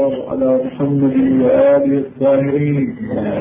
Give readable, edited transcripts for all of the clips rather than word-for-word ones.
الله على محمد وآله الطاهرين.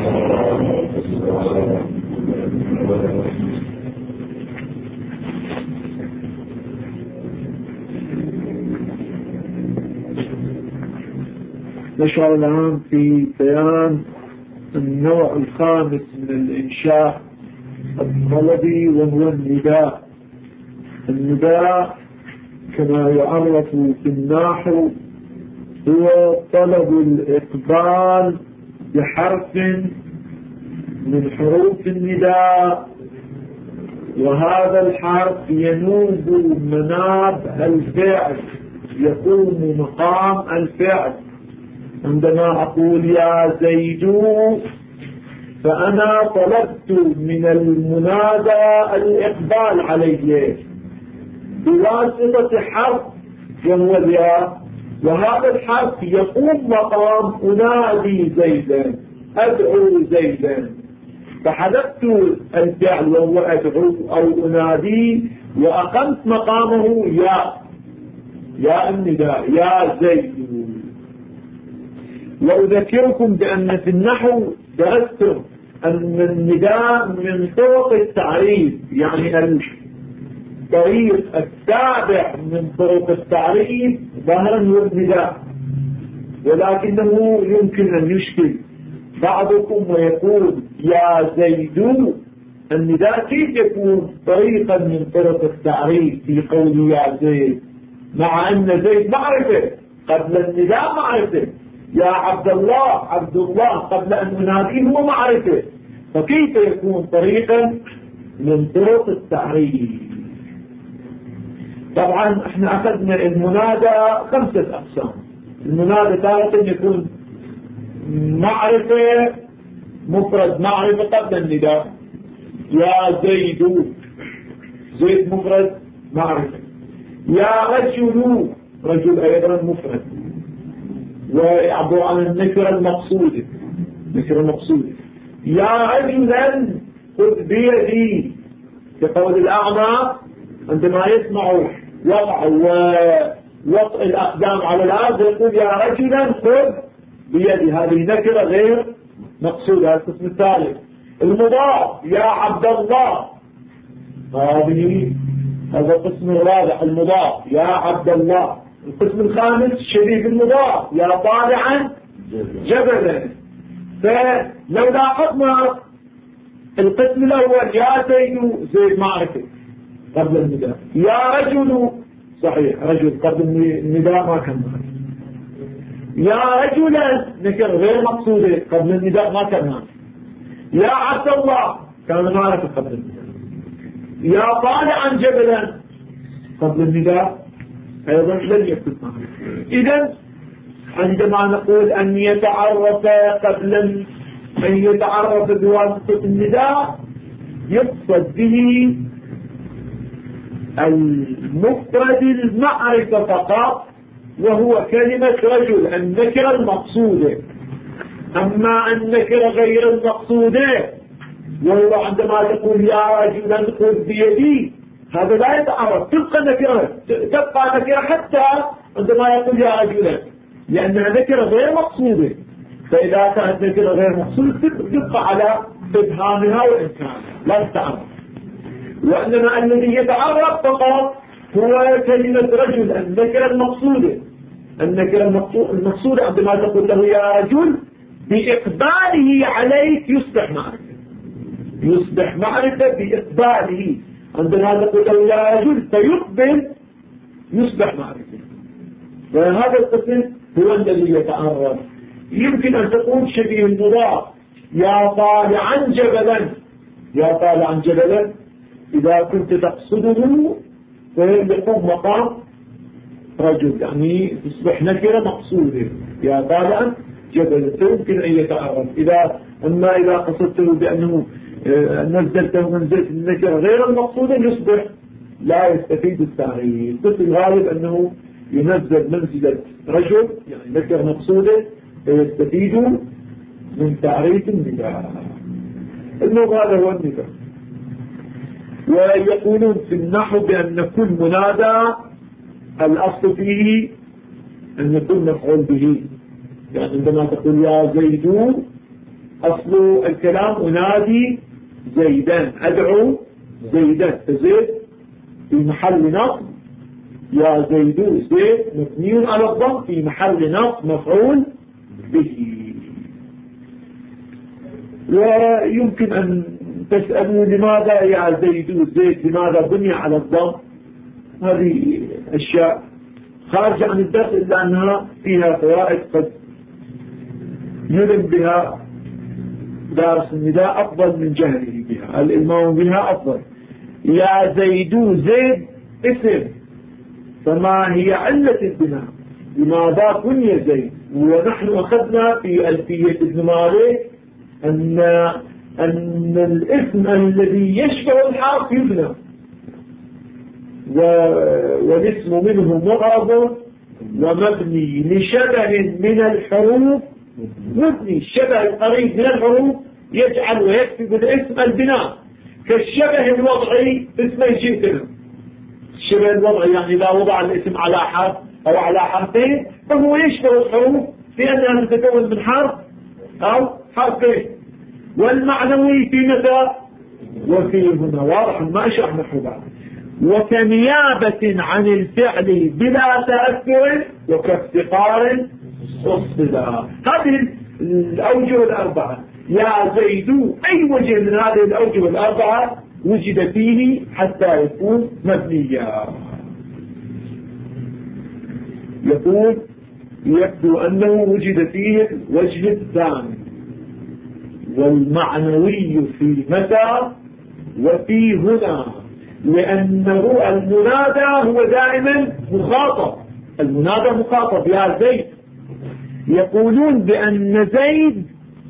نشعر الآن في بيان النوع الخامس من الإنشاء الطلبي، وهو النداء. النداء كما يعرف في النحو هو طلب الإقبال بحرف من حروف النداء، وهذا الحرف ينوب مناب الفعل، يقوم مقام الفعل. عندما أقول يا زيد فأنا طلبت من المنادى الإقبال عليه بواسطة حرف وهو الياء، وهذا الحرف يقوم مقام أنادي زيدا، أدعو زيدا، فحذفت الفعل وهو أدعو أو أنادي وأقمت مقامه يا النداء يا زيد. وأذكركم بأن في النحو درستم أن النداء من طرق التعريف، يعني الطريق التابع من طرق التعريف ظاهرا هو النداء، ولكنه يمكن أن يشكل بعضكم ويقول يا زيد. النداء كيف يكون طريقا من طرق التعريف في قول يا زيد، مع أن زيد معرفة قبل النداء معرفة، يا عبد الله قبل أن أناديه هو معرفة، فكيف يكون طريقا من طرق التعريف؟ طبعا احنا أخذنا المنادى 5 أقسام. المنادى تارة يكون معرفة مفرد، معرفة قبل النداء، يا زيد، زيد مفرد معرفة. يا رجل أيضا مفرد، ويعبر عن النكرة المقصودة، نكرة مقصودة. يا رجلا خذ بيدي، كقول الأعمى عندما يسمع وطء الأقدام على الأرض يقول يا رجلا خذ بيدي، هذه نكرة غير مقصودة. هذا القسم الثالث. المضاف يا عبد الله، هذا القسم الرابع المضاف يا عبد الله. القسم الخامس شبيه المضاف يا طالعا جبلا. فلو لاحظنا القسم الأول يا زيد معرفة قبل النداء، يا رجل صحيح رجل قبل النداء ما كان معرفة، يا رجلا نكر غير مقصودة قبل النداء ما كان معرفة، يا عبد الله كان معرفة قبل النداء، يا طالعا جبلا قبل النداء أيضا لن يكون معرفة. إذن عندما نقول أن يتعرف قبل أن يتعرف بواسطة النداء يقصد به المفرد المعرفة فقط، وهو كلمة رجل النكرة المقصودة. أما النكرة غير المقصودة وهو عندما تقول يا رجلا خذ بيدي، هذا لا يتعرف، تبقى نكرة حتى عندما يقول يا رجلا، لأنها نكرة غير مقصودة. فإذا كانت نكرة غير مقصودة تبقى على إبهامها وإنكارها لا تتعرف. وإنما الذي يتعرف فقط هو كلمة رجل النكرة المقصودة. النكرة المقصودة عندما تقول له يا رجل بإقباله عليك يصبح معرفة بإقباله. عندما تقول له يا رجل فيقبل يصبح معرفة. وهذا القسم هو الذي يتعرف. يمكن أن تقول شبيه المضاف يا طالعا جبلا، إذا كنت تقصده فيقوم مقام رجل، يعني تصبح نكرة مقصودة يا طالعا جبلا، فيمكن أن يتعرف. أما إذا قصدته بأنه نزلته منزلة النكرة غير المقصودة يصبح لا يستفيد التعريف. بس الغالب أنه ينزل منزلة رجل يعني نكرة مقصودة فيستفيد من تعريف النداء. هذا هو النداء. ويقولون في النحو بأن كل منادى الأصل فيه أن يكون مفعول به، يعني عندما تقول يا زيد أصل الكلام أنادي زيدا، أدعو زيدا، فزيد في محل نصب، يا زيد زيد مبني على الضم في محل نصب مفعول به. ويمكن أن تسألوا لماذا يا زيد زيد لماذا بني على الضم؟ هذه أشياء خارجة عن الدرس إلا أنها فيها فوائد قد يلم بها دارس النداء أفضل من جهله بها، الإلمام بها أفضل. يا زيد زيد اسم، فما هي علة البناء؟ لماذا بني زيد؟ ونحن أخذنا في ألفية ابن مالك أن الاسم الذي يشبه الحرف يبنى، والاسم منه مغرب ومبني لشبه من الحروف مبني. الشبه القريب من الحروف يجعل ويكتب الاسم البناء، كالشبه الوضعي اسمه جئتنا. الشبه الوضعي يعني إذا وضع الاسم على حرف أو على حرفين فهو يشبه الحروف لأنها تتكون من حرف أو حرفين. والمعنوي في متى وفي هنا واضح ما أشرح نحو بعض. وكنيابة عن الفعل بلا تأثر وكافتقار الصدى. هذه الأوجه الأربعة. يا زيد أي وجه من هذه الأوجه الأربعة وجد فيه حتى يكون مبنيا. يقول يبدو أنه وجد فيه الوجه الثاني والمعنوي في متى وفي هنا، لأنه المنادى هو دائما مخاطب. المنادى مخاطب يا زيد. يقولون بأن زيد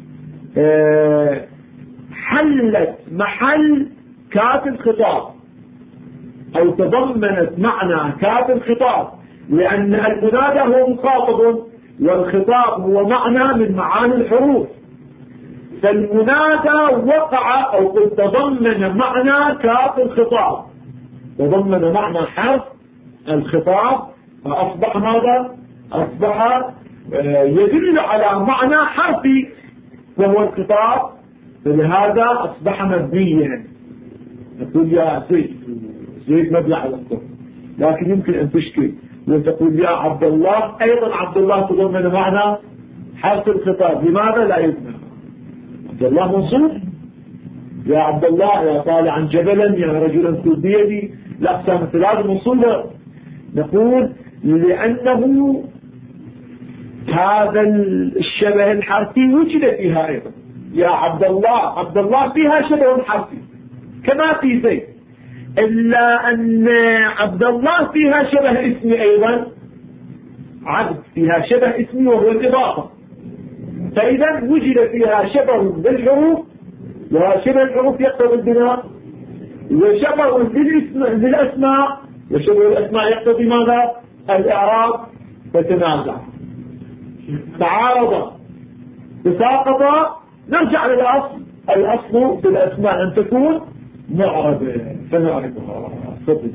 حلت محل كاف الخطاب أو تضمنت معنى كاف الخطاب، لأن المنادى هو مخاطب والخطاب هو معنى من معاني الحروف. فالمنادى وقع أو قد تضمن معنى كاف الخطاب، تضمن معنى حرف الخطاب، فأصبح ماذا؟ أصبح يدل على معنى حرفي وهو الخطاب، فلهذا أصبح مبنيا. نقول يا زيد، زيد مبني على الضم، لكن يمكن أن تشكل وتقول يا عبد الله، أيضا عبد الله تضمن معنى حرف الخطاب، لماذا لا يبنى؟ عبد الله منصوب، يا عبد الله يا طالعا جبلا يا رجلا خذ بيدي، الأقسام الثلاث منصوبة. نقول لأنه هذا الشبه الحرفي وجد فيها أيضا. يا عبد الله، عبد الله فيها شبه حرفي كما في زيد، إلا أن عبد الله فيها شبه اسمي أيضا، عبد فيها شبه اسمي وهو الإضافة. فإذا وجد فيها شبه بالحروف، وشبه الحروف يقتضي البناء، وشبه للأسماء، وشبه الأسماء يقتضي ماذا؟ الإعراب. فتنازع، تعارض، تساقط، نرجع للأصل. الأصل في الأسماء أن تكون معربة فنعرفها. فضل.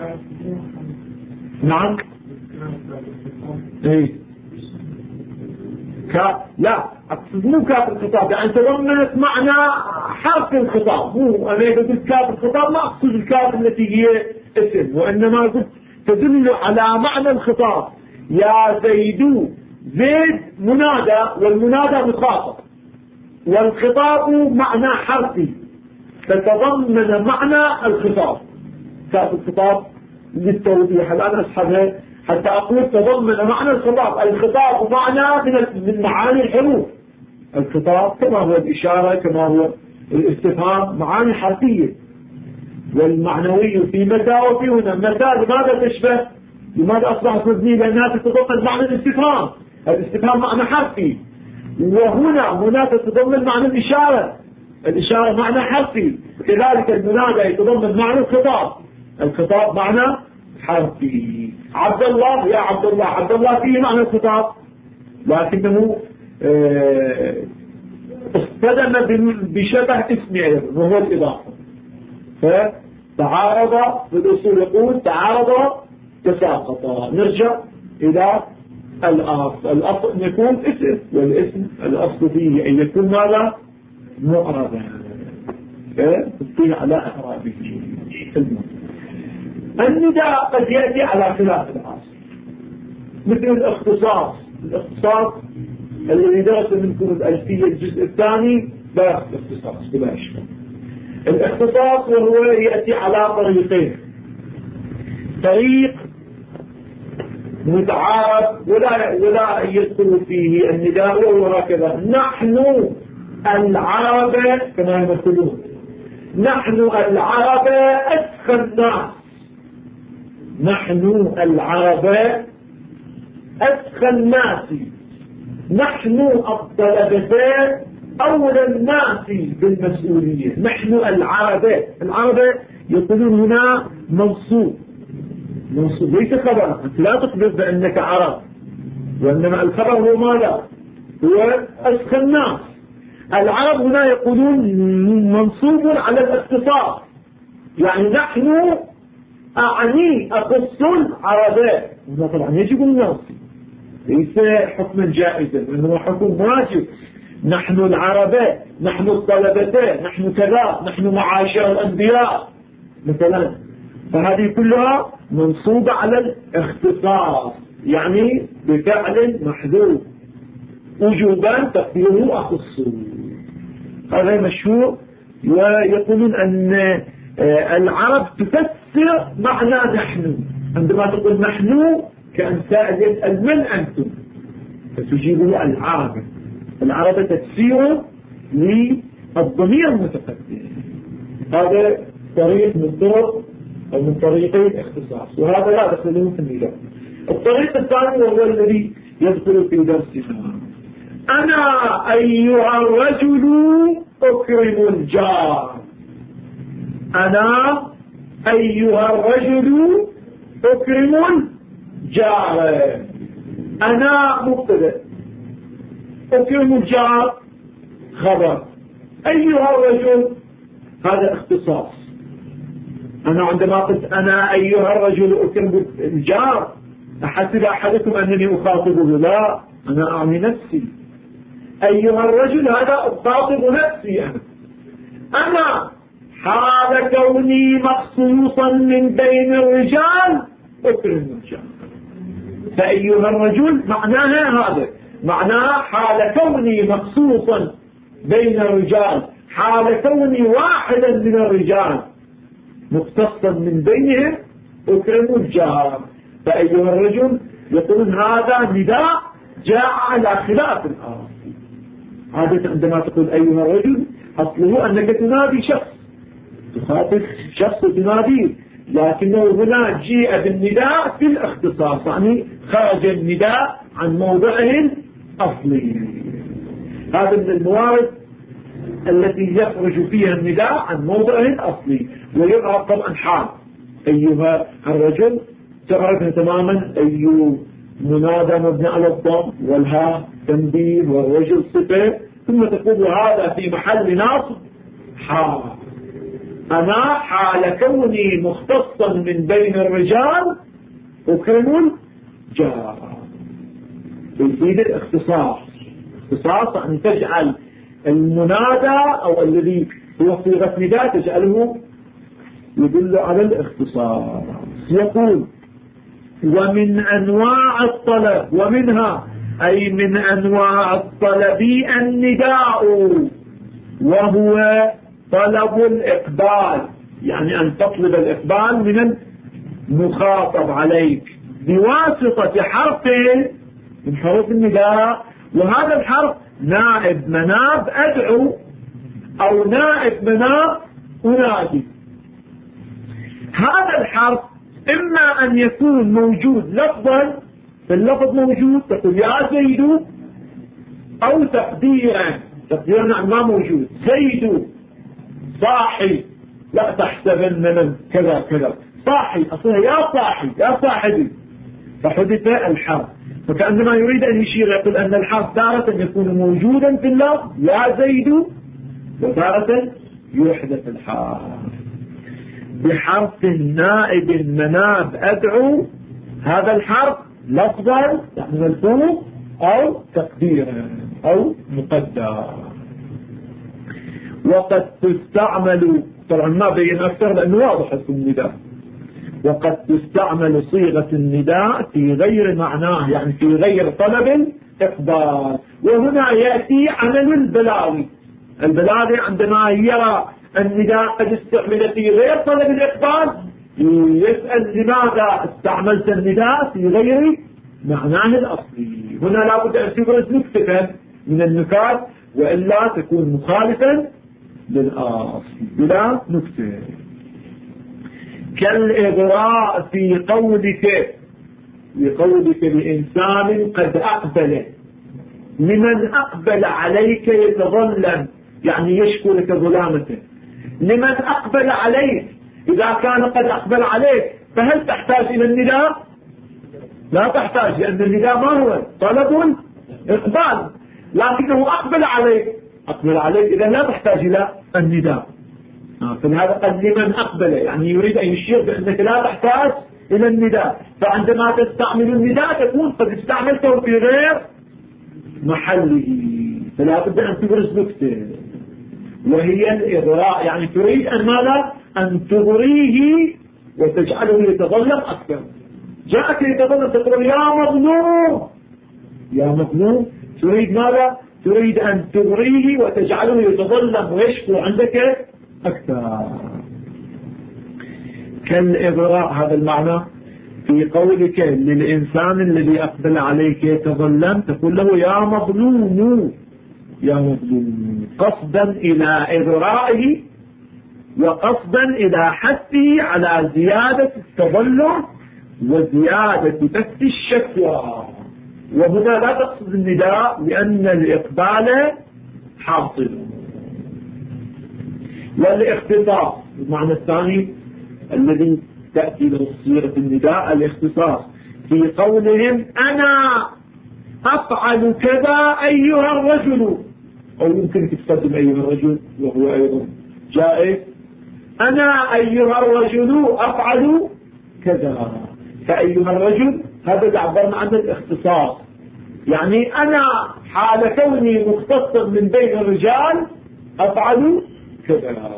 نعم. ايه لا أقصد مو كاف الخطاب، يعني تضمنت معنى حرف الخطاب. مو أنا إذا قلت كاف الخطاب ما أقصد الكاف التي هي اسم، وإنما قلت تدل على معنى الخطاب. يا زيد، زيد منادى والمنادى مخاطب والخطاب معنى حرفي، فتضمن معنى الخطاب. كاف الخطاب للتوضيح الآن أسحبها حتى أقول تضمن معنى الخطاب. الخطاب معنى من معاني الحروف. الخطاب كما هو الإشارة كما هو الاستفهام معاني حرفية. والمعنوي في متى وفي هنا. متى لماذا تشبه؟ لماذا أصبحت مبنية؟ لأنها تتضمن معنى الاستفهام. الاستفهام معنى حرفي. وهنا تتضمن معنى الإشارة. الإشارة معنى حرفي. كذلك المنادى يتضمن معنى الخطاب. الخطاب معنى حرفي. عبد الله، يا عبد الله، عبد الله فيه معنى الخطاب، لكنه اصطدم بشبه اسمه أيضا وهو الإضافة. فتعارض، بالأصول يقول تعارض تساقط. نرجع إلى الأصل أن يكون اسم، والاسم الأصل فيه أن يكون ماذا؟ معربا، فتبقيه على إعرابه. النداء قد يأتي على خلاف الأصل، مثل الاختصاص الذي درس منكم الألفية الجزء الثاني لا اختصاص بلا إشكال. الاختصاص وهو يأتي على طريقين، طريق متعارف ولا يدخل فيه النداء، وهو هكذا: نحن العرب، كما يقولون نحن العرب أسخى الناس، نحن العرب أسخى الناس، نحن الطلبة أولى الناس بالمسؤولية. نحن العرب يقولون هنا منصوب ليس خبر، أنت لا تخبر بأنك عرب، وإنما الخبر هو ماذا؟ هو أسخى الناس. العرب هنا يقولون منصوب على الاختصاص، يعني نحن أخص العرباء، هنا طبعا يجب الناس، ليس حكما جائزا وإنما حكم واجب. نحن العرباء، نحن الطلبة، نحن كذا، نحن معاشر الأنبياء مثلا، فهذه كلها منصوبة على الاختصاص، يعني بفعل محذوف وجوبا تقديره أخص. هذا مشهور، ويقولون أن العرب تفسر معنى نحن، عندما تقول نحن كأن سائل يسأل من أنتم، فتجيبه العرب تفسير للضمير المتقدم. هذا طريق من طرق أو من طريقي الاختصاص، وهذا لا دخله في النداء. الطريق الثاني وهو الذي يدخل في درسنا: أنا أيها الرجل أكرم الجار. أنا أيها الرجل أكرم الجار. أنا مبتدأ، أكرم الجار خبر، أيها الرجل هذا اختصاص. أنا عندما قلت أنا أيها الرجل أكرم الجار أحسب أحدكم أنني أخاطبه؟ لا، أنا أعني نفسي. أيها الرجل هذا أخاطب نفسي أنا حال كوني مخصوصا من بين الرجال أكرم الجار. فأيها الرجل معناها هذا، معناها حال كوني مخصوصا بين الرجال، حال كوني واحدا من الرجال مختصا من بينهم أكرم الجار. فأيها الرجل يقولون هذا نداء جاء على خلاف الآخر. عادة عندما تقول أيها الرجل أصله أنك تنادي شخص، تخاطب شخص تناديه، لكنه هنا جيء بالنداء في الاختصاص، يعني خرج النداء عن موضعه الأصلي. هذا من الموارد التي يخرج فيها النداء عن موضعه الأصلي، ويظهر طبعا حال أيها الرجل تعرفها تماما، أي منادى مبني على الضم والهاء تنبيه والرجل صفة، ثم تقول هذا في محل ناصب حال. أنا حال كوني مختصا من بين الرجال أكرم الجار. يفيد الاختصاص، اختصاص أن تجعل المنادى أو الذي هو صيغة نداء تجعله يدل على الاختصاص. يقول ومن أنواع الطلب، ومنها أي من أنواع الطلب النداء، وهو طلب الإقبال، يعني أن تطلب الإقبال من المخاطب عليك بواسطة حرف من حروف النداء، وهذا الحرف نائب مناب أدعو أو نائب مناب أنادي. هذا الحرف إما أن يكون موجود لفظا، فاللفظ موجود تقول يا زيد، أو تقديرا ما موجود، زيد صاحي لا تحسبن من كذا كذا، صاحي أصلا يا صاحي يا صاحبي، فحدث الحرف. فكأنما يريد أن يشير يقول أن الحرف تارة يكون موجودا في اللفظ يا زيد، وتارة يحدث الحرف بحرف نائب مناب أدعو. هذا الحرف لفظا يعني ملفوظ أو تقديرا أو مقدر. وقد تستعمل، طبعا ما بين أكثر لأنه واضح في النداء، وقد تستعمل صيغة النداء في غير معناه، يعني في غير طلب الإقبال. وهنا يأتي عمل البلاغي. البلاغي عندما يرى النداء قد استعمل في غير طلب الإقبال يسأل لماذا استعملت النداء في غير معناه الأصلي. هنا لابد أن تبرز نكتة من النكات وإلا تكون مخالفا للأصل بلا نكتة. كالإغراء في قولك لإنسان قد أقبل، لمن أقبل عليك يتظلم، يعني يشكو لك ظلامته. لمن أقبل عليك، إذا كان قد أقبل عليك فهل تحتاج إلى النداء؟ لا تحتاج، لأن النداء ما هو طلب إقبال، لكنه أقبل عليك إذا لا تحتاج إلى النداء. فلهذا قد لمن أقبل، يعني يريد أن يشير بأنك لا تحتاج إلى النداء. فعندما تستعمل النداء تكون قد استعملته في غير محله. فلا بد أن تبرز نكتة وهي الإغراء، يعني تريد أن ماذا؟ أن تغريه وتجعله يتظلم أكثر. جاءك يتظلم تقول يا مظلوم، تريد ماذا؟ تريد أن تغريه وتجعله يتظلم ويشكو عندك أكثر. كالإغراء هذا المعنى في قولك للإنسان الذي أقبل عليك يتظلم، تقول له يا مظلوم، قصدا إلى إغرائه وقصدا إلى حثه على زيادة التظلم وزيادة بث الشكوى. وهنا لا تقصد النداء لأن الإقبال حاصل. والاختصاص المعنى الثاني الذي تأتي له صيغة النداء، الاختصاص في قولهم أنا أفعل كذا أيها الرجل، أو يمكن تستخدم أيها الرجل وهو أيضا جائز. أنا أيها الرجل أفعل كذا، فأيها الرجل هذا يعبر عن الاختصاص، يعني أنا حال كوني مختصا من بين الرجال أفعل كذا.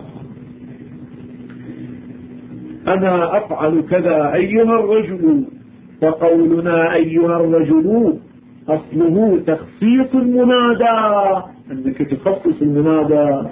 أنا أفعل كذا أيها الرجل، فقولنا أيها الرجل أصله تخصيص المنادى، أنك تخصص المنادى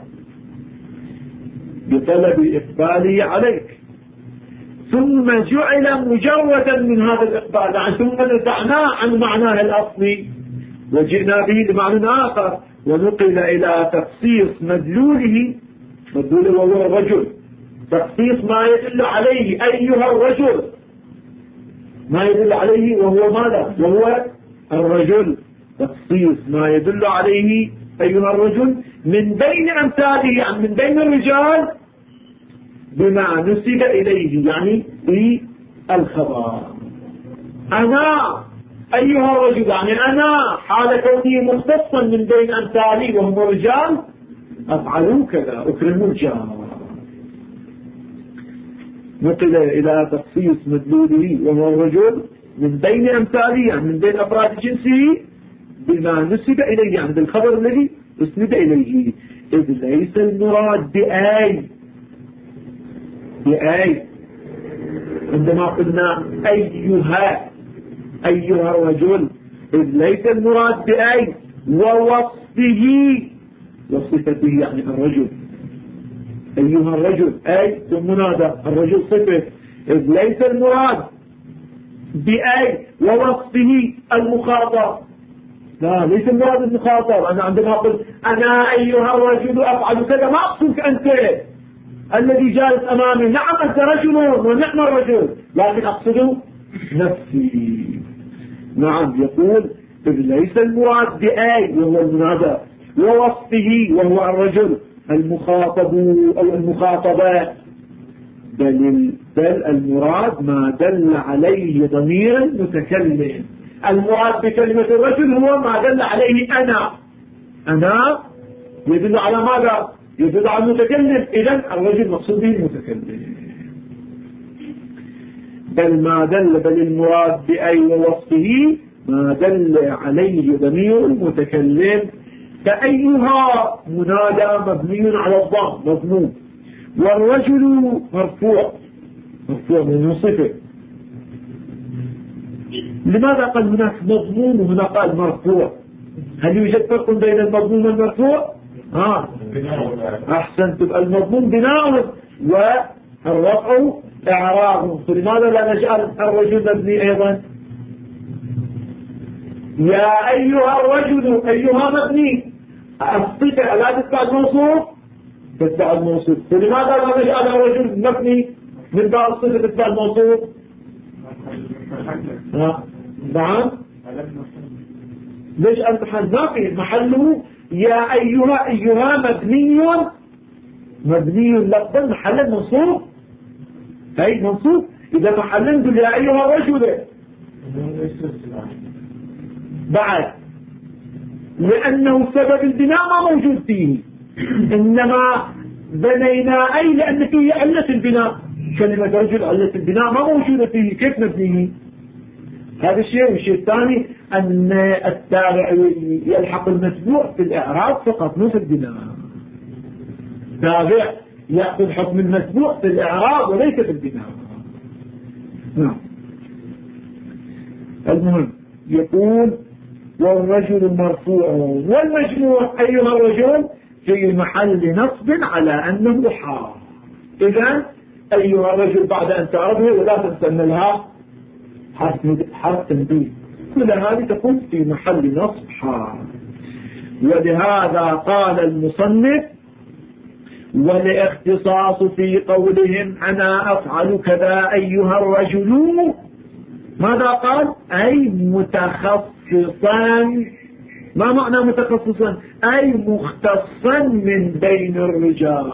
بطلب إقباله عليك، ثم جعل مجردا من هذا الإقبال، يعني ثم نزعناه عن معناه الأصلي وجئنا به لمعنى آخر ونقل إلى تخصيص مدلوله وهو الرجل، تخصيص ما يدل عليه أيها الرجل، ما يدل عليه وهو ماذا؟ وهو الرجل، تخصيص ما يدل عليه أيها الرجل من بين أمثاله، يعني من بين الرجال بما نسب إليه، يعني في الخبر. أنا أيها الرجل يعني أنا حال كوني مختصا من بين أمثالي وهم الرجال أفعلوا كذا، أكرموا الجار. نقل إلى تخصيص مدلوله وهو الرجل من بين أمثاله، يعني من بين أفراد جنسه بما نسب إليه، يعني بالخبر الذي أسند إليه، إذ ليس المراد بأي عندما قلنا أيها الرجل، إذ ليس المراد بأي ووصفه وصفته، يعني الرجل أيها الرجل أي منادى، الرجل صفة، إذ ليس المراد بأي ووصفه المخاطب، لا ليس المراد المخاطب. أنا عندما أقول أنا أيها الرجل أفعل كذا ما أقصدك أنت الذي جالس أمامي، نعم أنت رجل ونعم الرجل، لكن أقصد نفسي. نعم يقول إذ ليس المراد بأي وهو المنادى ووصفه وهو الرجل المخاطب أو المخاطبة، بل المراد ما دل عليه ضمير المتكلم. المراد بكلمة الرجل هو ما دل عليه أنا يدل على ماذا؟ يدل على المتكلم، إذن الرجل مقصود به المتكلم. بل المراد بأي ووصفه ما دل عليه ضمير المتكلم، فأيها منادى مبني على الضم مضموم، والرجل مرفوع من صفة. لماذا قال هناك مضمون وهنا قال مرفوع؟ هل يوجد فرق بين المضمون والمرفوع؟ أحسنت. المضمون بناء والرفع إعراب، فلماذا لا نجعل الرجل مبني أيضا؟ يا أيها الرجل، أيها مبني، الصفة لا تتبع الموصوف، تتبع الموصوف، فلماذا لا نجعل الرجل مبني من باب الصفة تتبع الموصوف؟ نعم، ليش المحل ما في محله يا أيها مبني لفظا محل المنصوب، أي منصوب. إذا محل نقول يا أيها الرجل بعد، لأنه سبب البناء ما موجود فيه، إنما بنينا أي لأن فيه علة البناء. كلمة رجل علة البناء ما موجودة فيه، كيف نبنيه؟ هذا الشيء. والشيء الثاني أن التابع يلحق المتبوع في الإعراب فقط مو في البناء. تابع يأخذ حكم المتبوع في الإعراب وليس في البناء. نعم. المهم يقول والرجل مرفوع والمجموع أيها الرجل في محل نصب على أنه حال. إذن أيها الرجل بعد أن تعرفه ولا تنسى لها حرف تنبيه، كل هذه تكون في محل نصب حال. ولهذا قال المصنف والاختصاص في قولهم أنا أفعل كذا أيها الرجل، ماذا قال؟ أي متخصصا. ما معنى متخصصا؟ أي مختصا من بين الرجال.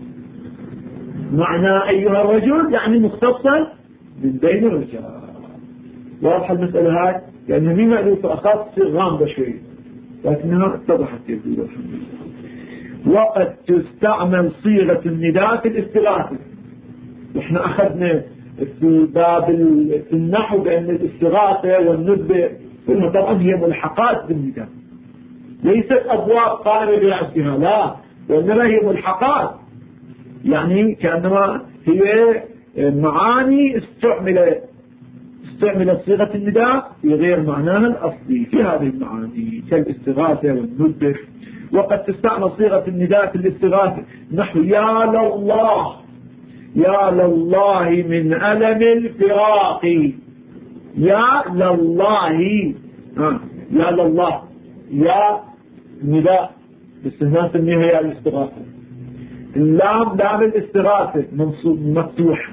معنى أيها الرجل يعني مختصا من بين الرجال. واضح المسألة هاي؟ لأنه مين مألوف أخص غامضة شوي لكنها اتضحت يقول الحمد لله. وقد تستعمل صيغة النداء في الاستغاثة. احنا أخذنا في باب النحو بأن الاستغاثة والندبة طبعا هي ملحقات بالنداء، ليست أبواب قائمة بنفسها، لا، وإنما هي ملحقات، يعني كأنما هي معاني استعملت صيغة النداء في غير معناها الأصلي في هذه المعاني كالاستغاثة والندبة. وقد تستعمل صيغة النداء في الاستغاثة نحو يا لله، يا لله من ألم الفراق، يا لله، يا لله، يا نداء باستثناء النهاية الاستغاثة. اللام لام الاستغاثة منصوب مفتوح،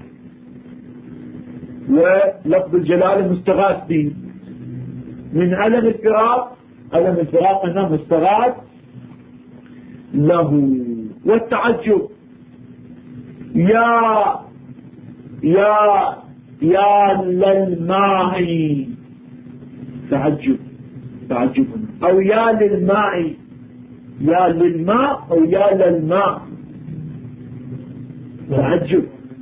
ولفظ الجلال مستغاث به. من ألم الفراق، ألم الفراق أنه مستغاث له. والتعجب يا للماء، تعجب أو يا للماء، يا للماء أو يا للماء، تعجب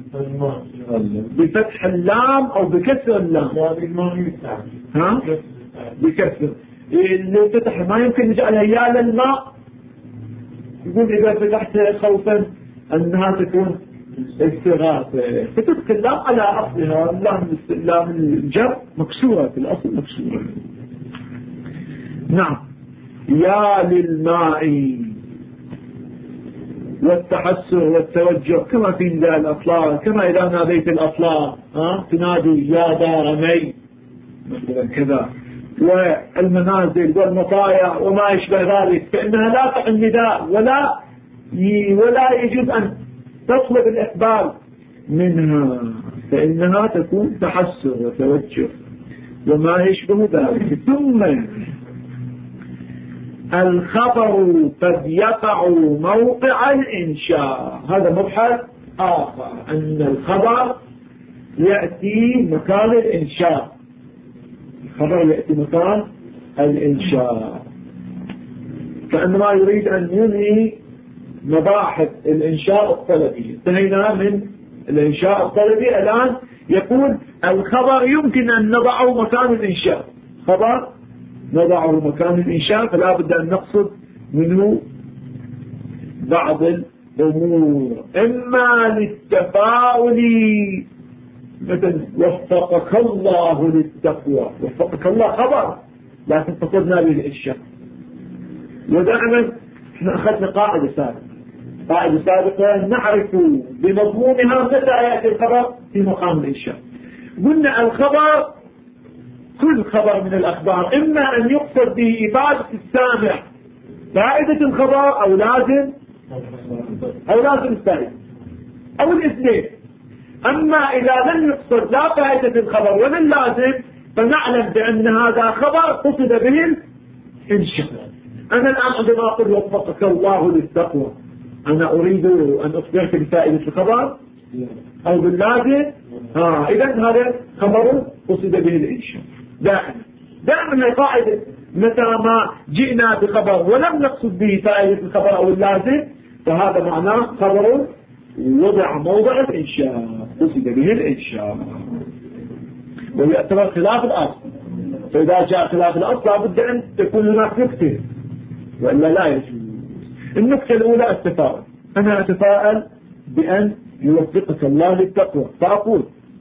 بفتح اللام أو بكسر اللام. ها؟ بكسر اللي فتح ما يمكن نجعلها يا للماء. يقول إذا فتحت خوفا أنها تكون استغاثة، فتدخل اللام على أصلها، اللام الجر مكسورة في الأصل مكسورة. نعم. يا للماء والتحسر والتوجه كما في نداء الأطلال، كما إذا ناديت الأطلال تنادي يا دار مي مثلا كذا، والمنازل والمطايا وما يشبه ذلك، فإنها لا تعني نداء ولا يجوز أن تطلب الإقبال منها، فإنها تكون تحسر وتوجه وما يشبه ذلك. ثم الخبر قد يقع موقع الإنشاء. هذا مبحث آخر، أن الخبر يأتي مكان الإنشاء. الخبر يأتي مكان الإنشاء، كأنما يريد أن ينهي مباحث الإنشاء الطلبي. انتهينا من الإنشاء الطلبي، الآن يقول الخبر يمكن أن نضعه مكان الإنشاء، خبر نضعه مكان الإنشاء، فلا بد أن نقصد منه بعض الأمور، إما للتفاؤل مثل وفقك الله للتقوى، وفقك الله خبر لكن قصدنا به الإنشاء. ودائما احنا أخذنا قاعدة سابقة نعرف بمضمونها متى يأتي الخبر في مقام الإنشاء. قلنا الخبر كل خبر من الأخبار إما أن يقصد به إفادة السامع فائدة الخبر أو لازم الفائدة أو الاثنين. أما إذا لم يقصد لا فائدة الخبر ولا اللازم فنعلم بأن هذا خبر قصد به الإنشاء. أنا الآن عندما أقول وفقك الله للتقوى أنا أريد أن أخبرك بفائدة الخبر أو باللازم، إذا هذا خبر قصد به الإنشاء. دائما القاعدة متى ما جئنا بخبر ولم نقصد به فائدة الخبر أو اللازم فهذا معناه خبر وضع موضع الإنشاء قصد به الإنشاء، ويعتبر خلاف الأصل. فإذا جاء خلاف الأصل لابد أن تكون هناك نكتة وإلا لا يجوز. النكتة الأولى التفاؤل، أنا أتفاءل بأن يوفقك الله للتقوى، فأقول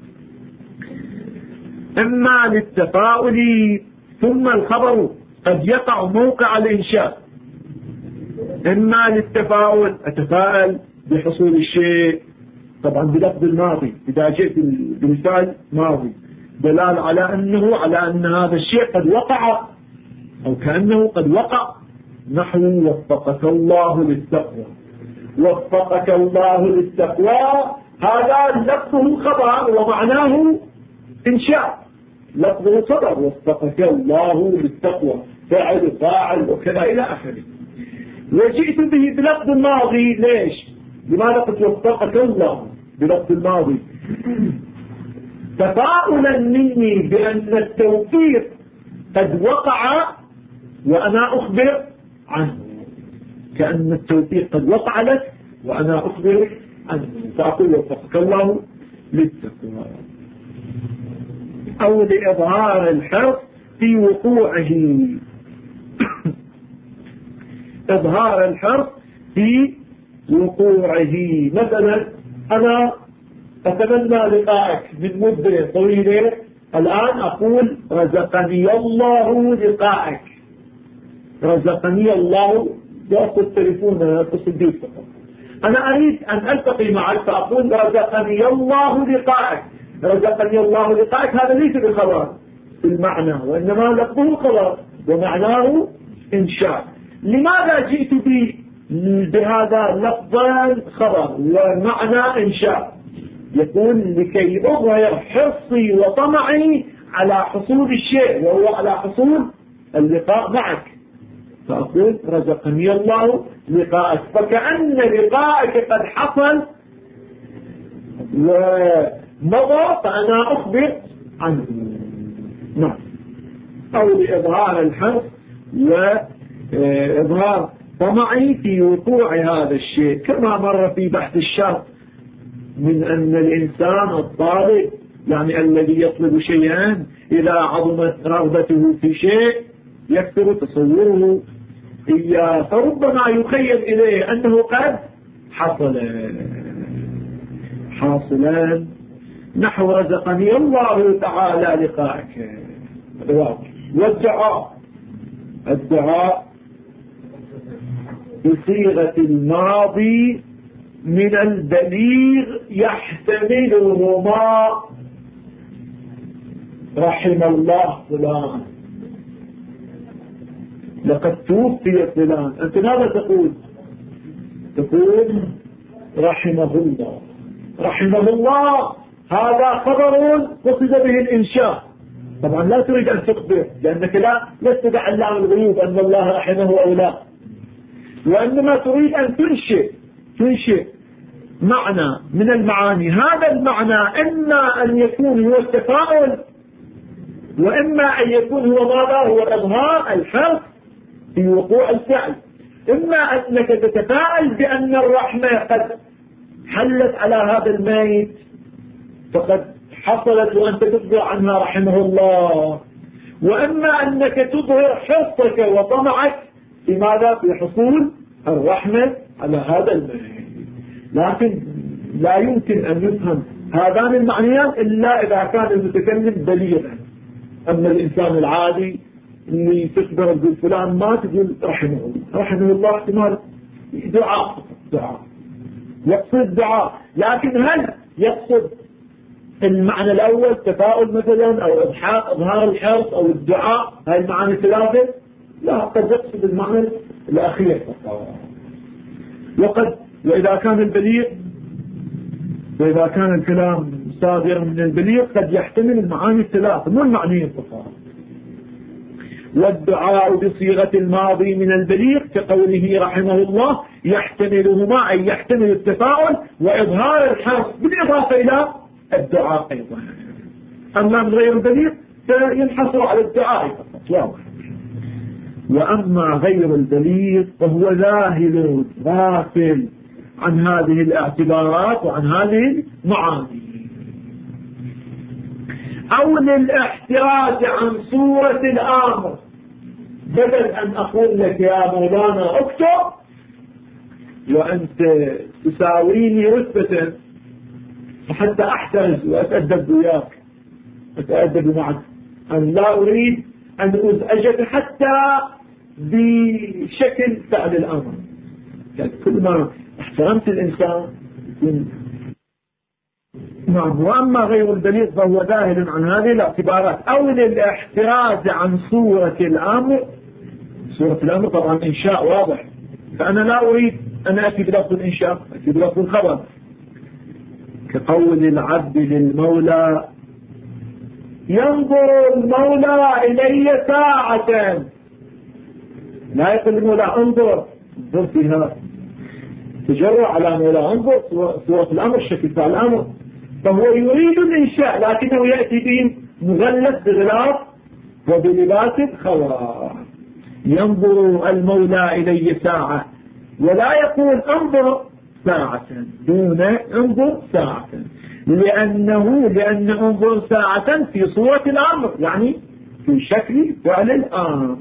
إما للتفاؤل ثم الخبر قد يقع موقع الإنشاء. إما للتفاؤل أتفاءل بحصول الشيء طبعا بلفظ الماضي، إذا جئت بمثال ماضي دلال على أن هذا الشيء قد وقع أو كأنه قد وقع، نحو وفقك الله للتقوى. وفقك الله للتقوى هذا لفظه خبر ومعناه إنشاء، لفظه خبر وفقك الله للتقوى فاعل فاعل وكذا إلى آخره. وجئت به بلفظ الماضي، ليش؟ لماذا قلت وفقك الله بلفظ الماضي؟ تفاؤلا مني بأن التوفيق قد وقع وأنا أخبر عنه، كأن التوفيق قد وقع لك وأنا أخبر عنه، فأقول وفقك الله للتقوى. أو لإظهار الحرص في وقوعه إظهار الحرص في وقوعه. مثلا أنا أتمنى لقائك من مدة طويلة، الآن أقول رزقني الله لقائك، رزقني الله بأخذ التليفون أتصل بيك فقط، أنا أريد أن ألتقي معك فأقول رزقني الله لقائك. رزقني الله لقائك هذا ليس بخبر المعنى وإنما لفظه خبر ومعناه إنشاء. لماذا جئت بهذا اللفظ خبر ومعنى إنشاء؟ يقول لكي أظهر حرصي وطمعي على حصول الشيء وهو على حصول اللقاء معك، فأقول رزقني الله لقاءك، فكأن لقاءك قد حصل ومضى فأنا أخبر عنه. نعم. أو لإظهار الحرص وإظهار طمعي في وقوع هذا الشيء، كما مر في بحث الشرط من أن الإنسان الطالب يعني الذي يطلب شيئا إذا عظمت رغبته في شيء يكثر تصوره إياه، فربما يخيل إليه أنه قد حاصلا، نحو رزقني الله تعالى لقائك. والدعاء بصيغة الماضي من البليغ يحتملهما، رحم الله فلان، لقد توفي فلان، أنت ماذا تقول؟ تقول رحمه الله. رحمه الله هذا خبر قصد به الإنشاء، طبعا لا تريد أن تخبر لأنك لست بعلام الغيوب أن الله رحمه أو لا، وإنما تريد أن تنشئ معنى من المعاني. هذا المعنى إما أن يكون هو التفاؤل وإما أن يكون هو ماذا؟ هو إظهار الحرص في وقوع الفعل. إما أنك تتفاءل بأن الرحمة قد حلت على هذا الميت فقد حصلت وأنت تخبر عنها رحمه الله، وأما أنك تظهر حرصك وطمعك في ماذا؟ في حصول الرحمة على هذا المعنى. لكن لا يمكن أن يفهم هذان المعنيان إلا إذا كان المتكلم بليغا. أما الإنسان العادي اللي تخبر تقول فلان ما تقول رحمه الله، رحمه الله احتمال دعاء يقصد دعاء، لكن هل يقصد المعنى الأول تفاؤل مثلا أو إظهار الحرص أو الدعاء، هاي المعاني الثلاثة؟ لا، قد يقصد المعنى الأخير. وإذا كان البليغ، وإذا كان الكلام صادرا من البليغ قد يحتمل المعاني الثلاثة مو المعنيين فقط. والدعاء بصيغة الماضي من البليغ كقوله رحمه الله يحتملهما، أي يحتمل التفاؤل وإظهار الحرص بالإضافة إلى الدعاء أيضا. أما من غير البليغ فينحصر على الدعاء فقط، واضح. وأما غير البليغ فهو ذاهل غافل عن هذه الاعتبارات وعن هذه المعاني، أو للاحتراز عن صورة الأمر. بدل أن أقول لك يا مولانا اكتب وأنت تساويني رتبة حتى أحترز وأتأدب وياك، أتأدب معك، أنا لا أريد أن أزعجك حتى بشكل فعل الأمر. يعني كل ما احترمت الإنسان نعم. وأما غير البليغ فهو ذاهل عن هذه الاعتبارات، أو للاحتراز عن صورة الأمر. صورة الأمر طبعا إنشاء واضح، فأنا لا أريد أن أتي بلفظ الإنشاء، أتي بلفظ الخبر، كقول العبد للمولى ينظر المولى إلي ساعة. لا يقول المولى انظر فيها تجرع على مولى، انظر صورة الأمر، شكل فعل الأمر. فهو يريد الإنشاء لكنه يأتي به مغلف بغلاف وبلباس خضراء. ينظر المولى إلي ساعة، ولا يقول انظر ساعة، دون انظر ساعة، لأن انظر ساعة في صورة الأمر، يعني في شكل فعل الأمر.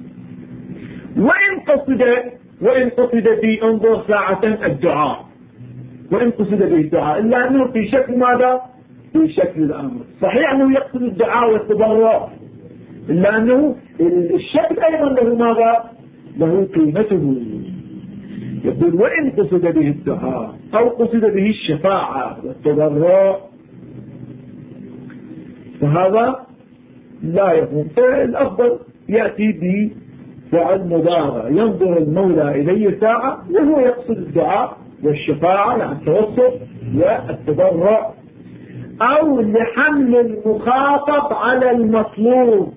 وإن قصد به انظر ساعة الدعاء، وإن قصد به الدعاء، إلا أنه في شكل ماذا؟ في شكل الأمر. صحيح أنه يقصد الدعاء والتضرع، إلا أنه الشكل أيضا له ماذا؟ له قيمته. يقول وإن قصد به الدعاء أو قصد به الشفاعة والتضرع فهذا لا يكون. فالأفضل يأتي بفعل مضارع، ينظر المولى إلي ساعة، وهو يقصد الدعاء والشفاعة يعني التوسط والتضرع. أو لحمل المخاطب على المطلوب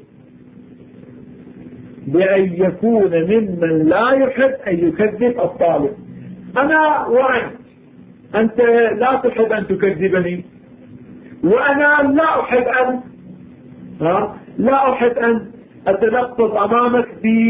بأن يكون ممن لا يحب أن يكذب الطالب. أنا وأنت، أنت لا تحب أن تكذبني، وأنا لا أحب أن أتلفظ أمامك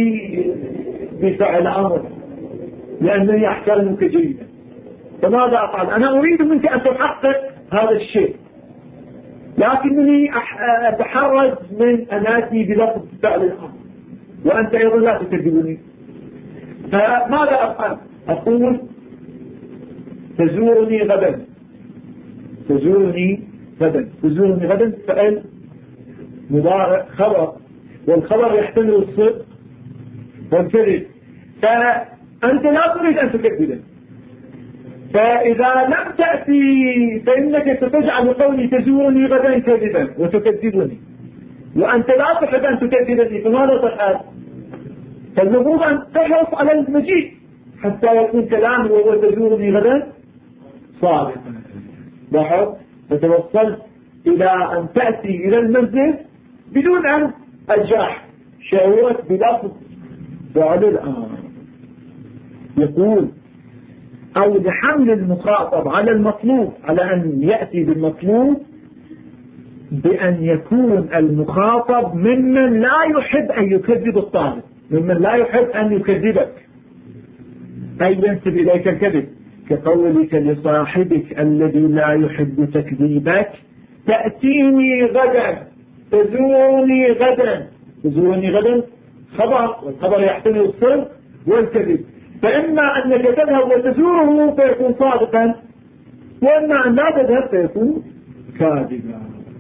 بفعل أمر لأنني أحترمك جيدا. فماذا أفعل؟ أنا أريد منك أن تحقق هذا الشيء، لكنني أتحرج من أن آتي بلفظ فعل الأمر، وأنت أيضا لا تكذبني. فماذا أفعل؟ أقول تزورني غدا، تزورني غدا فعل مضارع خبر، والخبر يحتمل الصدق والكذب، فأنت لا تريد أن تكذبني. فإذا لم تأتي فإنك ستجعل قولي تزورني غدا كذبا وتكذبني، وأنت لا تحب أن تكذبني، فماذا تفعل؟ فالمفروض أن تحرص على المجيء حتى يكون كلامي وهو تزورني غدا صادقا. لاحظ، فتوصلت إلى أن تأتي إلى المنزل بدون أن أجرح شعورك بلفظ فعل الأمر. يقول أو لحمل المخاطب على المطلوب، على أن يأتي بالمطلوب بأن يكون المخاطب ممن لا يحب أن يكذب الطالب، ممن لا يحب أن يكذبك أي ينسب إليك الكذب، كقولك لصاحبك الذي لا يحب تكذيبك تأتيني غدا، تزورني غدا. تزورني غدا خبر، والخبر يحتمل الصدق والكذب، فإما أنك تذهب وتزوره فيكون صادقا، وإما أن لا تذهب فيكون كاذبا.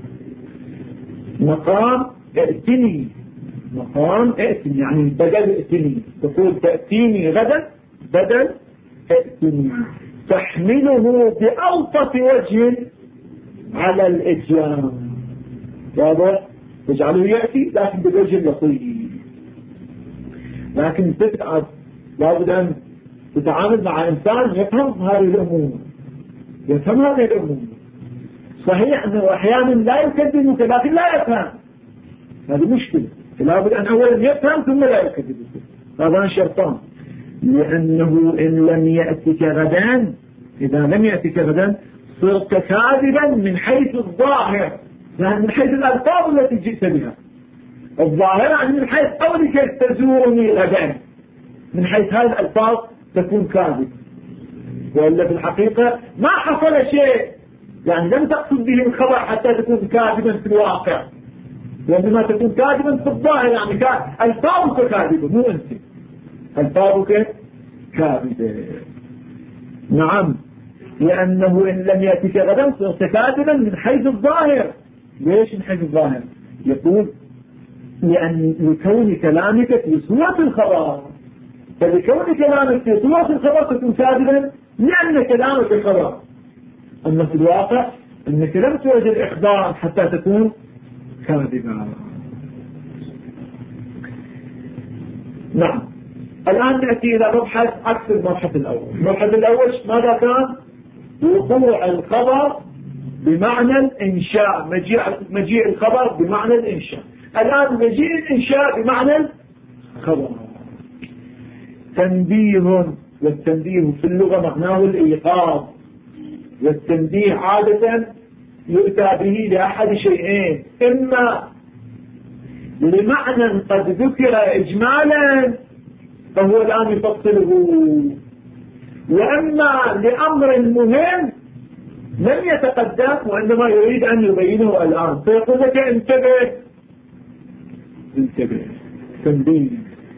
مقام ائتني، مقام ائتني يعني بدل ائتني، تقول تأتيني غدا بدل ائتني، تحمله بألطف وجه على الإتيان. واضح؟ تجعله يأتي لكن بالوجه اللطيف. لكن تتعب، لابد أن تتعامل مع إنسان يفهم هذه الأمور، يفهم هذه الأمور. صحيح أنه أحيانا لا يكذبك لكن لا يفهم، هذه مشكلة. لابد أن أولا يفهم ثم لا يكذبك، هذا شرطان. لأنه إن لم يأتك غدا، إذا لم يأتك غدا صرت كاذبا من حيث الظاهر، يعني من حيث الألفاظ التي جئت بها. الظاهرة يعني من حيث قولك تزورني غدا، من حيث هذه الألفاظ تكون كاذب، وإلا في الحقيقة ما حصل شيء، يعني لم تقصد به الخبر حتى تكون كاذبا في الواقع، وإنما تكون كاذبا في الظاهر، يعني ألفاظك كاذبة مو أنت، ألفاظك كاذبة. نعم، لأنه إن لم يأتك غدا صرت كاذبا من حيث الظاهر. ليش من حيث الظاهر؟ يقول لكون كلامك في صورة الخبر، فلكون كلامك في صورة الخبر تكون كاذبا لأن كلامك خبر، أما في الواقع أنك لم توجد إخبار حتى تكون كاذبا. نعم، الآن نأتي إلى مبحث عكس المبحث الأول. المبحث الأول ماذا كان؟ وقوع الخبر بمعنى الإنشاء، مجيء الخبر بمعنى الإنشاء. الآن مجيء الإنشاء بمعنى الخبر. تنبيه، والتنبيه في اللغة معناه الإيقاظ، والتنبيه عادة يؤتى به لأحد شيئين: إما لمعنى قد ذكر إجمالا فهو الآن يفصله، وإما لأمر مهم لم يتقدم وإنما يريد أن يبينه الآن، فيقول لك انتبه. انتبه. تنبيه.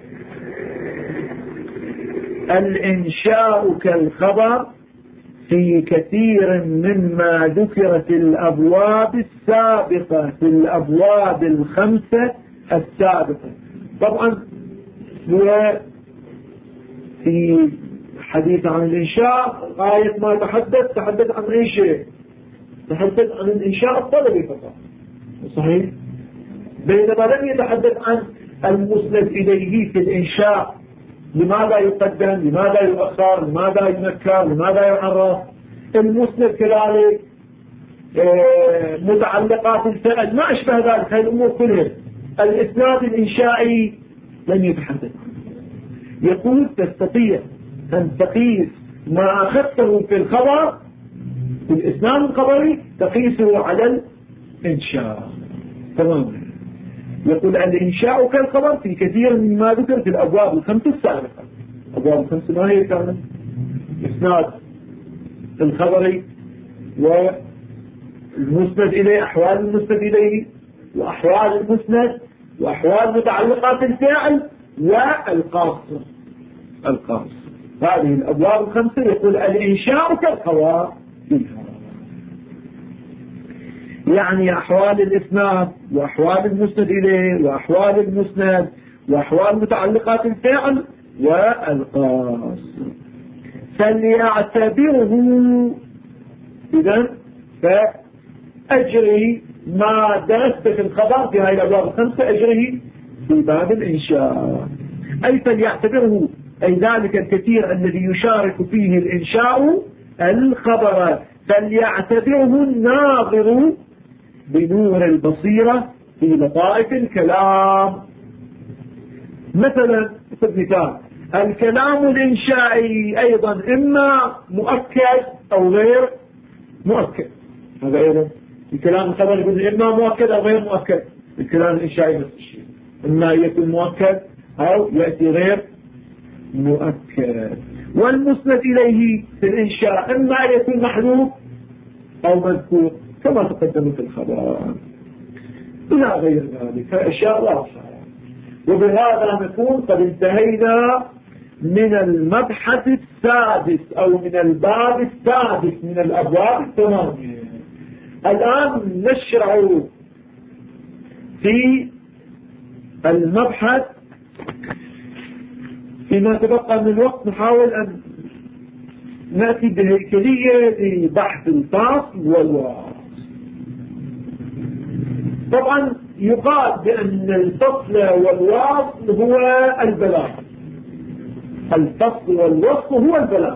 الإنشاء كالخبر في كثير مما ذكر في الأبواب السابقة، في الأبواب الخمسة السابقة. طبعا هو في حديث عن الإنشاء غاية ما تحدث عن أي شيء، تحدث عن الإنشاء الطلبي فقط، صحيح؟ بينما لم يتحدث عن المسند إليه في الإنشاء، لماذا يقدم، لماذا يؤخر، لماذا ينكر، لماذا يعرف. المسند كذلك متعلقات الفعل ما أشبه ذلك، هذه الأمور كلها. الإسناد الإنشائي لم يتحدث عنه. يقول تستطيع أن تقيس ما أخذته في الخبر في الإسناد الخبري تقيسه على الإنشاء تماما. يقول الإنشاء كالخبر في كثير مما ذكر في الأبواب الخمس السابقة. أبواب الخمس ما هي كانت؟ إسناد الخبري والمسند إليه، أحوال المسند إليه وأحوال المسند وأحوال متعلقات الفعل والقاص. هذه الأبواب الخمسة يقول الإنشاء كالخبر فيها، يعني أحوال الإسناد وأحوال المسند إليه وأحوال المسند وأحوال متعلقات الفعل والقاص. فليعتبره إذن فأجري ما درست في الخبر في هذه الأبواب الخمسة أجره في باب الإنشاء، أي فليعتبره أي ذلك الكثير الذي يشارك فيه الإنشاء الخبر، فليعتبره الناظر بنور البصيرة في لطائف الكلام. مثلا مثال الكلام الإنشائي أيضا إما مؤكد أو غير مؤكد. هذا أيضا الكلام الخبري يقول إما مؤكد أو غير مؤكد. الكلام الإنشائي نفس الشيء، إما يكون مؤكد أو يأتي غير مؤكد. والمسند إليه في الإنشاء إما يكون محذوف أو مذكور، كما تقدم في الخبر إلى غير ذلك أشياء واضحة. وبهذا نكون قد انتهينا من المبحث السادس أو من الباب السادس من الأبواب الثمانية. الآن نشرع في المبحث فيما تبقى من الوقت. نحاول أن نأتي بهيكلية لبحث الفصل والوصل. طبعا يقال بأن الفصل والوصل هو البلاغ. الفصل والوصل هو البلاغ،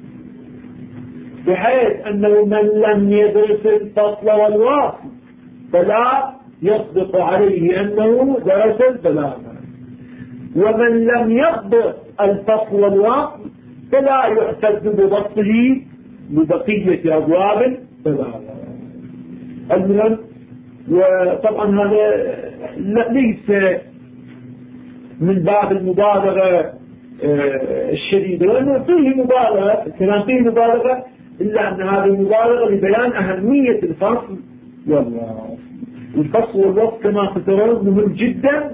بحيث أنه من لم يدرس الفصل والوصل فلا يصدق عليه أنه درس البلاغ، ومن لم يضبط الفصل والوصل فلا يعتد بضبطه لبقية أبواب البلاغ. المهم، وطبعا هذا ليس من باب المبالغة الشديدة، لأنه فيه مبالغة، الكلام فيه مبالغة، إلا أن هذه المبالغة لبيان أهمية الفصل والوصل. الفصل والوصل كما ترون مهم جدا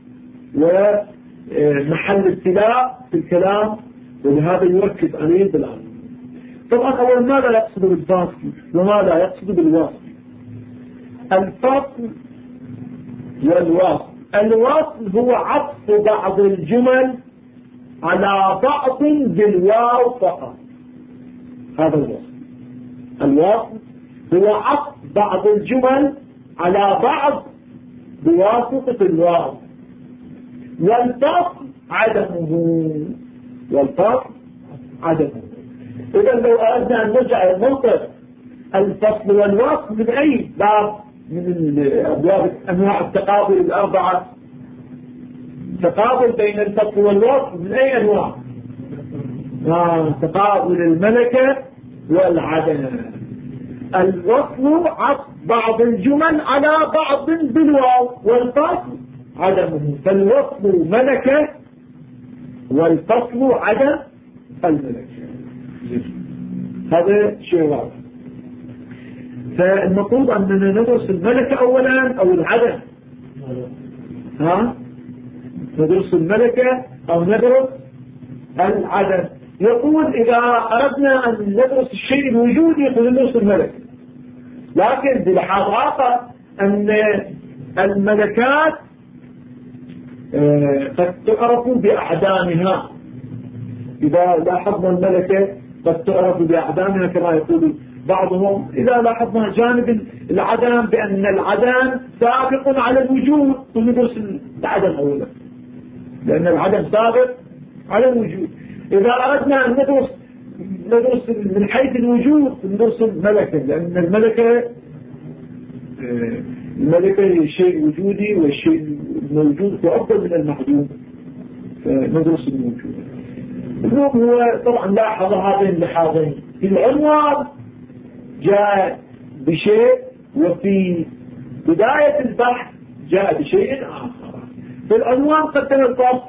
ومحل ابتلاء في الكلام، ولهذا يركز عليه بالآن. طبعا أولا ماذا يقصد بالفصل وماذا يقصد بالوصل؟ الفصل والوصل، الوصل هو عطف بعض الجمل على بعض بالواو فقط، هذا الوصل. الوصل هو عطف بعض الجمل على بعض بواسطة الواو. والفصل عدمه، والفصل عدمه. إذا لو أردنا أن نرجع المنطق الفصل والوصل من أي باب من أبواب أنواع التقابل الأربعة؟ تقابل بين الفصل والوصل من أي أنواع؟ تقابل الملكة والعدم. الوصل عطف بعض الجمل على بعض بالواو، والفصل عدمه. فالوصل ملكة والفصل عدم الملكة. هذا شيء واضح. فالمفروض أننا ندرس الملكة أولا أو العدم. ندرس الملكة أو ندرس العدم. يقول إذا أردنا أن ندرس الشيء الوجودي يقول ندرس الملكة، لكن بلحاظ آخر أن الملكات قد تعرف بأعدامها. إذا لاحظنا الملكة قد تعرف بأعدامها كما يقول بعضهم. إذا لاحظنا جانب العدم بأن العدم سابق على الوجود ندرس العدم أولا، لأن العدم سابق على الوجود. إذا أردنا أن ندرس من حيث الوجود ندرس الملكة، لأن الملكة شيء وجودي، والشيء الموجود هو أفضل من المعدوم، فندرس الموجود. اليوم هو طبعا لاحظ هذين اللحاظين. في العنوان جاء بشيء، وفي بداية البحث جاء بشيء آخر. في العنوان قدم الفصل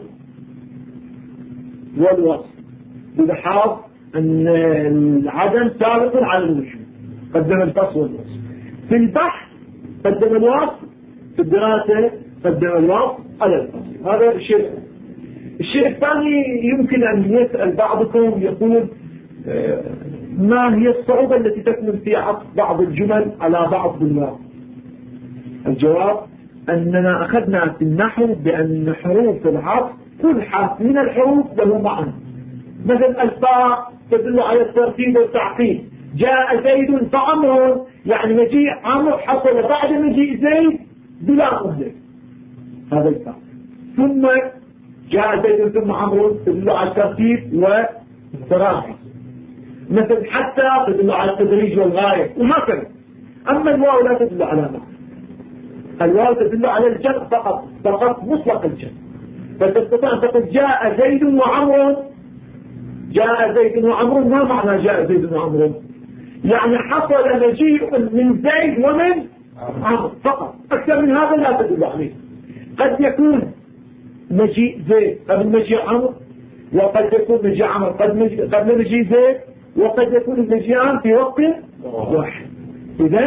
والوصل بلحاظ أن العدم سابق على الوجود، قدم الفصل والوصل. في البحث قدم الوصل، في الدراسة قدم الوصل على الفصل. هذا الشيء. الشيء الثاني يمكن أن يسأل بعضكم يقول ما هي الصعوبة التي تكمن في عطف بعض الجمل على بعض بالواو؟ الجواب أننا أخذنا في النحو بأن حروف العطف كل حرف من الحروف له معنى. مثل الفاء تدل على الترتيب والتعقيد. جاء زيد فعمر، يعني مجيء عمرو حصل بعد مجيء زيد بلا مهلة، هذا الفاء. ثم جاء زيد ثم عمرو تدل على الترتيب والتراخي. مثل حتى تدل على التدريج والغاية، وهكذا. أما الواو لا تدل على معنى. الواو تدل على الجمع فقط مطلق الجمع. فتستطيع أن تقول جاء زيد وعمرو. جاء زيد وعمرو، ما معنى جاء زيد وعمرو؟ يعني حصل مجيء من زيد ومن عمرو فقط، أكثر من هذا لا تدل عليه. قد يكون مجيء زيد قبل مجيء عمرو، وقد يكون مجيء عمرو قبل مجيء زيد، وقد يكون المجيئان في وقت واحد. إذن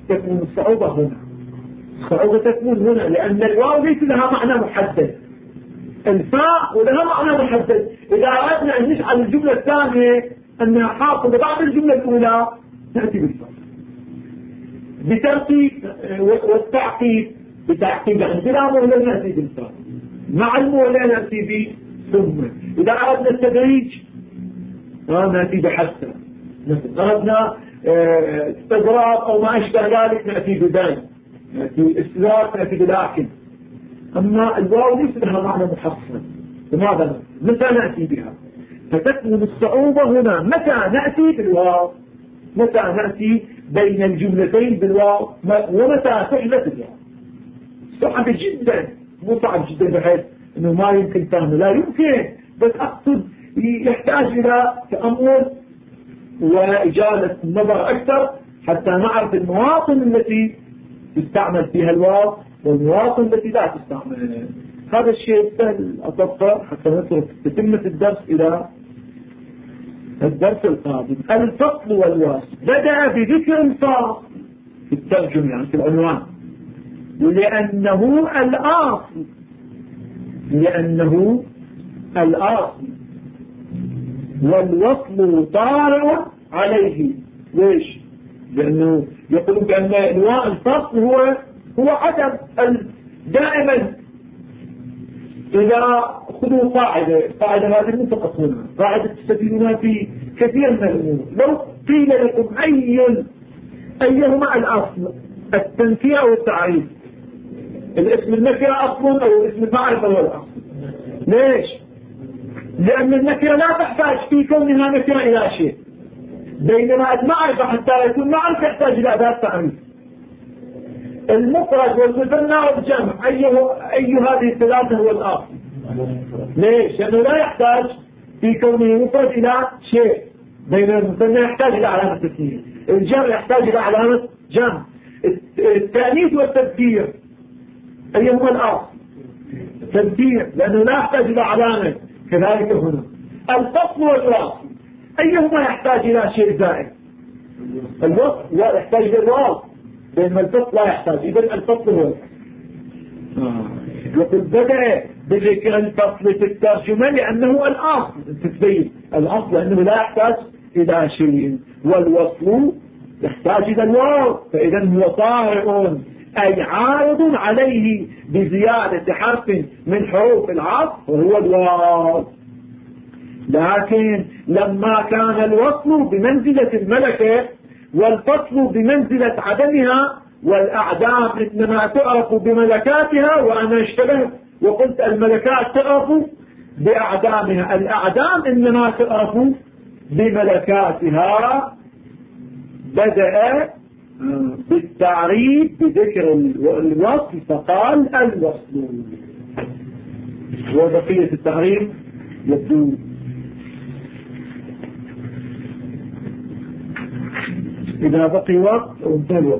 تكون الصعوبة هنا. الصعوبة تكون هنا لأن الواو ليس لها معنى محدد، الفاء ولها معنى محدد. إذا أردنا أن نجعل الجملة الثانية أنها حاصلة بعد الجملة الأولى نأتي بالفاء بترتيب والتعقيب. بتعقيب يعني بلا مهلة نأتي بالفاء، مع المهلة نأتي ثم. إذا أردنا التدريج نأتي بحسن. أردنا استدراك أو ما أشبه ذلك نأتي ببين، نأتي استدراك نأتي بلكن. أما الواو ليس لها معنى محصن. لماذا؟ متى نأتي بها؟ فتكون الصعوبة هنا متى نأتي بالواو، متى نأتي بين الجملتين بالواو، ومتى تحدث الواو. صعب جدا، مو صعب جدا بحيث انه ما يمكن فهمه، لا يمكن، بس اقصد يحتاج الى تأمل وإجالة النظر اكثر حتى نعرف المواطن التي تستعمل فيها الواو والمواطن التي لا تستعمل. هذا الشيء سهل أطبقه حتى نترك تتمة الدرس إلى الدرس القادم. الفصل والوصل بدأ بذكر الفاصل في الترجمة يعني في العنوان، لأنه الأصل، لأنه الأصل والوصل طارئ عليه. ليش؟ لأنه يقولون بأن الفصل هو عدم دائما. إذا خذوا قاعدة هذه متقصونها، قاعدة تستفيدونها في كثير من الأمور. لو قيل لكم أيهما الأصل، التنكير أو التعريف، الاسم النكرة أصل أو الاسم المعرفة هو الأصل. ليش؟ لأن النكرة لا تحتاج في كونها نكرة إلى شيء، بينما المعرفة حتى يكون معرفة يحتاج إلى أداة تعريف. المفرد والمثنى والجمع أي هذه الثلاثة هو الأصل. ليش؟ لأنه لا يحتاج في كونه مفرد إلى شيء، بينما المثنى يحتاج إلى علامة تثنية، الجمع يحتاج إلى علامة جمع. التأنيث والتذكير أيهما الأصل؟ التذكير لأنه لا يحتاج إلى علامة. كذلك هنا الفصل والوصل أيهما يحتاج إلى شيء زائد؟ الوصل لا يحتاج إلى الواو، بينما الفصل لا يحتاج. إذن الفصل هو يقول بدأ بذكر الفصل في الترجمة لأنه الأصل، تثبيت الأصل لأنه لا يحتاج إلى شيء، والوصل يحتاج إلى الواو، فإذا هو طارئ أي عارض عليه بزيادة حرف من حروف العطف وهو الواو. لكن لما كان الوصل بمنزلة الملكة والفصل بمنزلة عدمها، والأعدام إنما تعرف بملكاتها، وأنا اشتبهت وقلت الملكات تعرف بأعدامها، الأعدام إنما تعرف بملكاتها. بدأ بالتعريف بذكر الوصل فقال الوصل، وبقية التعريف يبدو إذا بقي وقت أو انتهى الوقت.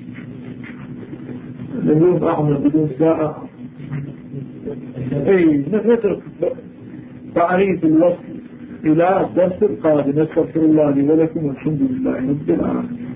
اليوم أعمل بدون ساعة. نترك تعريف الوصل إلى الدرس القادم. نستغفر الله لي ولكم والحمد لله رب العالمين.